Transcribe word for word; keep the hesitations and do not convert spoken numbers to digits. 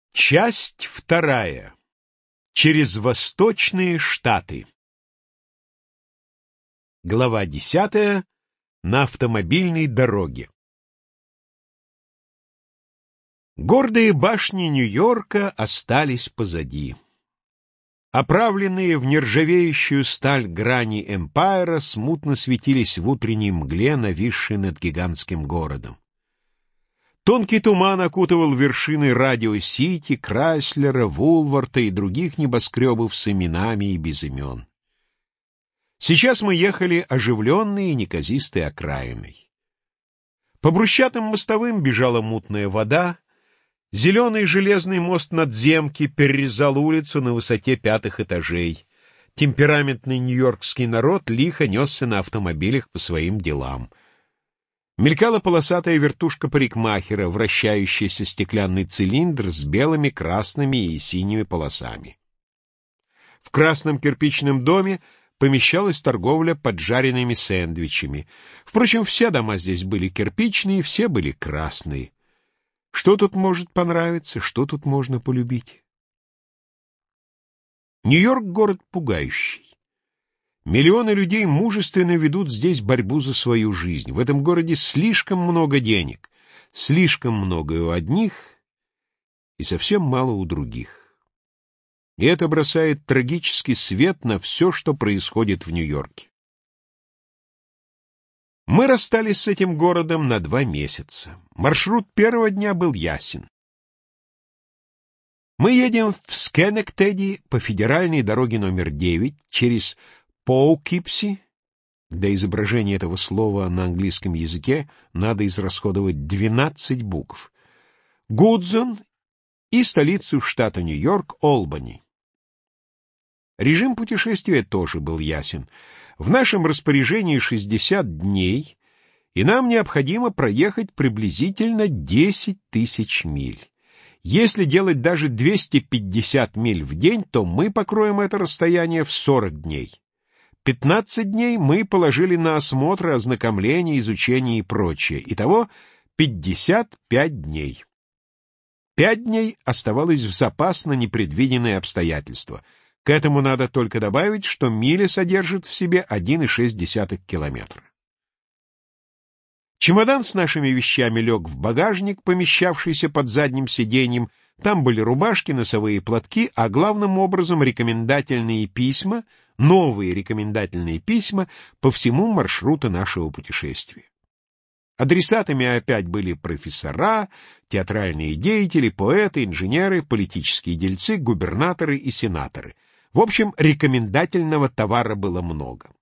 Часть вторая. Через Восточные Штаты. Глава десятая. На автомобильной дороге. Гордые башни Нью-Йорка остались позади. Оправленные в нержавеющую сталь грани Эмпайра смутно светились в утренней мгле, нависшей над гигантским городом. Тонкий туман окутывал вершины Радио-Сити, Крайслера, Вулварта и других небоскребов с именами и без имен. Сейчас мы ехали оживленной и неказистой окраиной. По брусчатым мостовым бежала мутная вода, зеленый железный мост надземки перерезал улицу на высоте пятых этажей. Темпераментный нью-йоркский народ лихо несся на автомобилях по своим делам. Мелькала полосатая вертушка парикмахера, вращающийся стеклянный цилиндр с белыми, красными и синими полосами. В красном кирпичном доме помещалась торговля поджаренными сэндвичами. Впрочем, все дома здесь были кирпичные, все были красные. Что тут может понравиться, что тут можно полюбить? Нью-Йорк — город пугающий. Миллионы людей мужественно ведут здесь борьбу за свою жизнь. В этом городе слишком много денег, слишком много у одних и совсем мало у других. И это бросает трагический свет на все, что происходит в Нью-Йорке. Мы расстались с этим городом на два месяца. Маршрут первого дня был ясен. Мы едем в Скhenectady по федеральной дороге номер девять через Поукипси. Для изображения этого слова на английском языке надо израсходовать двенадцать букв. Гудзон и столицу штата Нью-Йорк, Олбани. Режим путешествия тоже был ясен. В нашем распоряжении шестьдесят дней, и нам необходимо проехать приблизительно десять тысяч миль. Если делать даже двести пятьдесят миль в день, то мы покроем это расстояние в сорок дней. пятнадцать дней мы положили на осмотр, ознакомление, изучение и прочее. Итого пятьдесят пять дней. Пять дней оставалось в запас на непредвиденные обстоятельства. К этому надо только добавить, что миля содержит в себе один и шесть десятых километра. Чемодан с нашими вещами лег в багажник, помещавшийся под задним сиденьем. Там были рубашки, носовые платки, а главным образом рекомендательные письма, новые рекомендательные письма по всему маршруту нашего путешествия. Адресатами опять были профессора, театральные деятели, поэты, инженеры, политические дельцы, губернаторы и сенаторы. В общем, рекомендательного товара было много.